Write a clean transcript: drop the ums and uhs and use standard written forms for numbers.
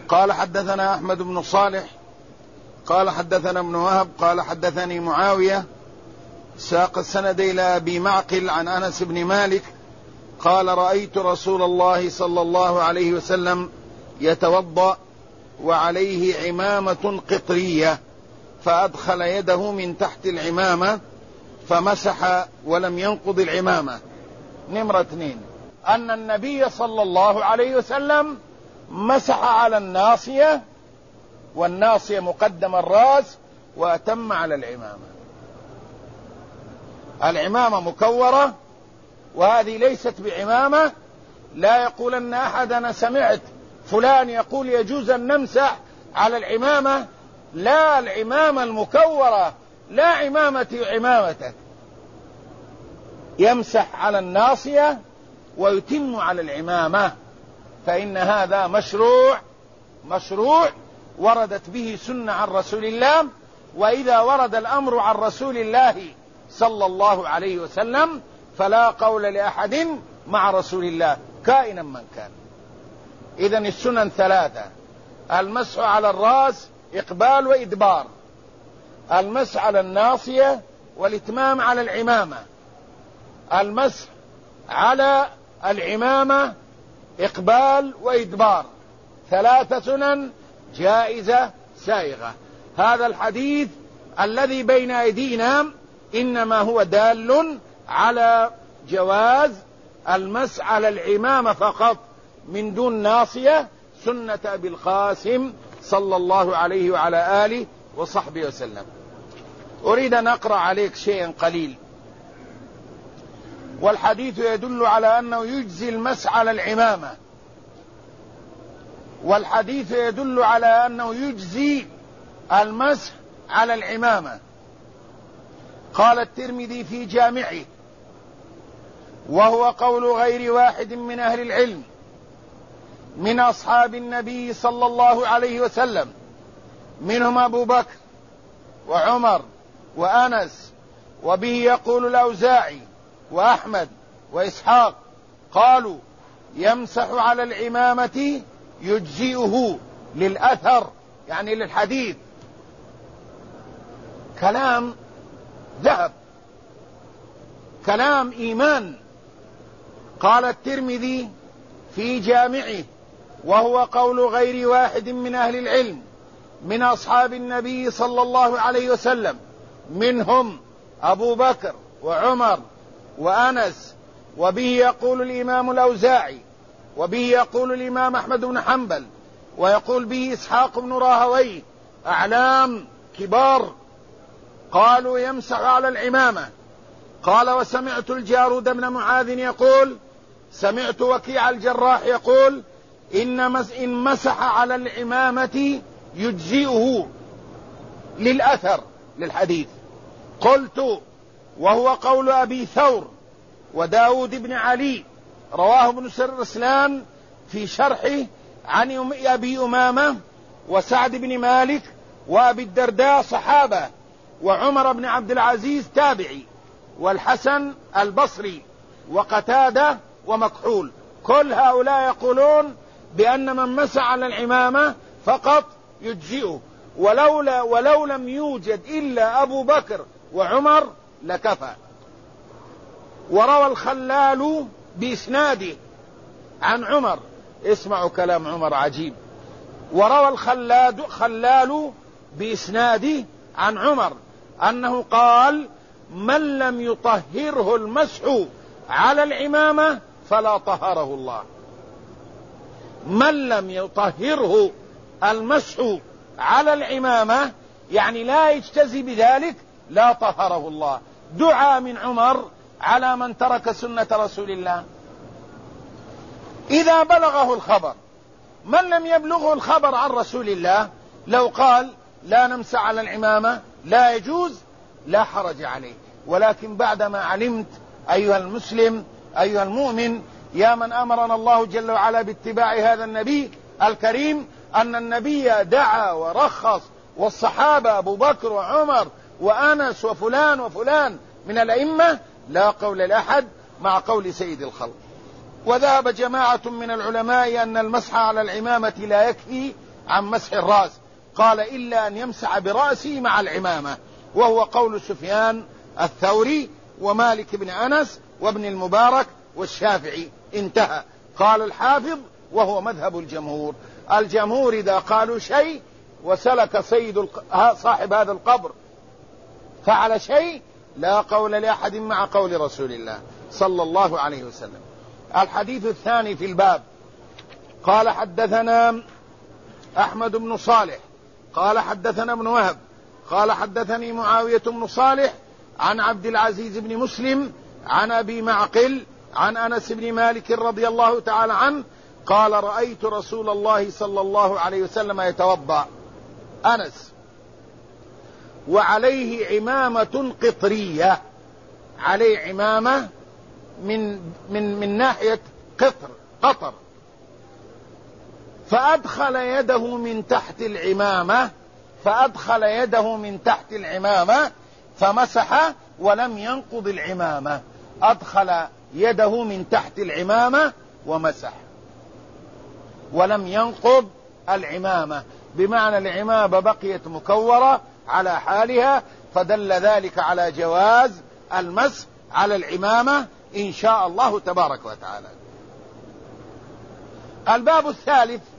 قال حدثنا أحمد بن صالح قال حدثنا ابن وهب قال حدثني معاوية ساق السند إلى أبي معقل عن أنس بن مالك قال رأيت رسول الله صلى الله عليه وسلم يتوضأ وعليه عمامة قطرية فأدخل يده من تحت العمامة فمسح ولم ينقض العمامة. نمرة 2 أن النبي صلى الله عليه وسلم مسح على الناصية، والناصية مقدم الرأس، وأتم على العمامة. العمامة مكورة وهذه ليست بعمامة. لا يقول أن أحد أنا سمعت فلان يقول يجوز أن نمسح على العمامة. لا، العمامة المكورة لا عمامتك. يمسح على الناصية ويتم على العمامة، فإن هذا مشروع وردت به سنة عن رسول الله. وإذا ورد الأمر عن رسول الله صلى الله عليه وسلم فلا قول لأحد مع رسول الله كائنا من كان. إذن السنن 3: المسح على الرأس إقبال وإدبار، المسح على الناصية، والإتمام على العمامة. المسح على العمامة إقبال وإدبار، 3 سنن جائزة سائغة. هذا الحديث الذي بين أيدينا إنما هو دال على جواز المسح على العمامة فقط من دون ناصية، سنة أبي القاسم صلى الله عليه وعلى آله وصحبه وسلم. أريد أن أقرأ عليك شيئا قليل. والحديث يدل على أنه يجزي المسح على العمامة، والحديث يدل على أنه يجزي المسح على العمامة. قال الترمذي في جامعه: وهو قول غير واحد من أهل العلم من أصحاب النبي صلى الله عليه وسلم، منهم أبو بكر وعمر وأنس، وبه يقول الأوزاعي وأحمد وإسحاق، قالوا يمسح على العمامة يجزئه للأثر، يعني للحديث. كلام ذهب، كلام إيمان. قال الترمذي في جامعه: وهو قول غير واحد من أهل العلم من أصحاب النبي صلى الله عليه وسلم، منهم أبو بكر وعمر وأنس، وبه يقول الإمام الأوزاعي، وبه يقول الإمام أحمد بن حنبل، ويقول به إسحاق بن راهويه، أعلام كبار، قالوا يمسح على العمامة. قال: وسمعت الجارود بن معاذ يقول: سمعت وكيع الجراح يقول: إن مسح على العمامة يجزئه للأثر، للحديث. قلت: وهو قول أبي ثور وداود بن علي، رواه ابن رسلان في شرحه عن أبي أمامة وسعد بن مالك وأبي الدرداء صحابة، وعمر بن عبد العزيز تابعي، والحسن البصري، وقتادة، ومكحول. كل هؤلاء يقولون بأن من مسح على العمامة فقط يجزئه، ولو لم يوجد إلا أبو بكر وعمر لكفى. وروى الخلال بإسناده عن عمر، اسمعوا كلام عمر عجيب، وروى الخلال بإسناده عن عمر أنه قال: من لم يطهره المسح على العمامة فلا طهره الله. من لم يطهره المسح على العمامة يعني لا يجتزي بذلك، لا طهره الله. دعاء من عمر على من ترك سنة رسول الله. إذا بلغه الخبر، من لم يبلغه الخبر عن رسول الله لو قال لا نمسح على العمامة لا يجوز لا حرج عليه. ولكن بعدما علمت أيها المسلم أيها المؤمن يا من أمرنا الله جل وعلا باتباع هذا النبي الكريم أن النبي دعا ورخص، والصحابة أبو بكر وعمر وأنس وفلان وفلان من الأئمة، لا قول لأحد مع قول سيد الخلق. وذهب جماعة من العلماء أن المسح على العمامة لا يكفي عن مسح الرأس، قال إلا أن يمسح برأسه مع العمامة، وهو قول سفيان الثوري ومالك بن أنس وابن المبارك والشافعي، انتهى. قال الحافظ وهو مذهب الجمهور. الجمهور إذا قالوا شيء وسلك صاحب هذا القبر فعل شيء لا قول لأحد مع قول رسول الله صلى الله عليه وسلم. الحديث الثاني في الباب. قال حدثنا أحمد بن صالح قال حدثنا ابن وهب قال حدثني معاوية بن صالح عن عبد العزيز بن مسلم عن أبي معقل عن أنس بن مالك رضي الله تعالى عنه قال رأيت رسول الله صلى الله عليه وسلم يتوضأ، أنس، وعليه عمامة قطرية، عليه عمامة من ناحية قطر، فأدخل يده من تحت العمامة فمسح ولم ينقض العمامة. أدخل يده من تحت العمامة ومسح ولم ينقض العمامة، بمعنى العمامة بقيت مكورة على حالها، فدل ذلك على جواز المسح على العمامة إن شاء الله تبارك وتعالى. الباب الثالث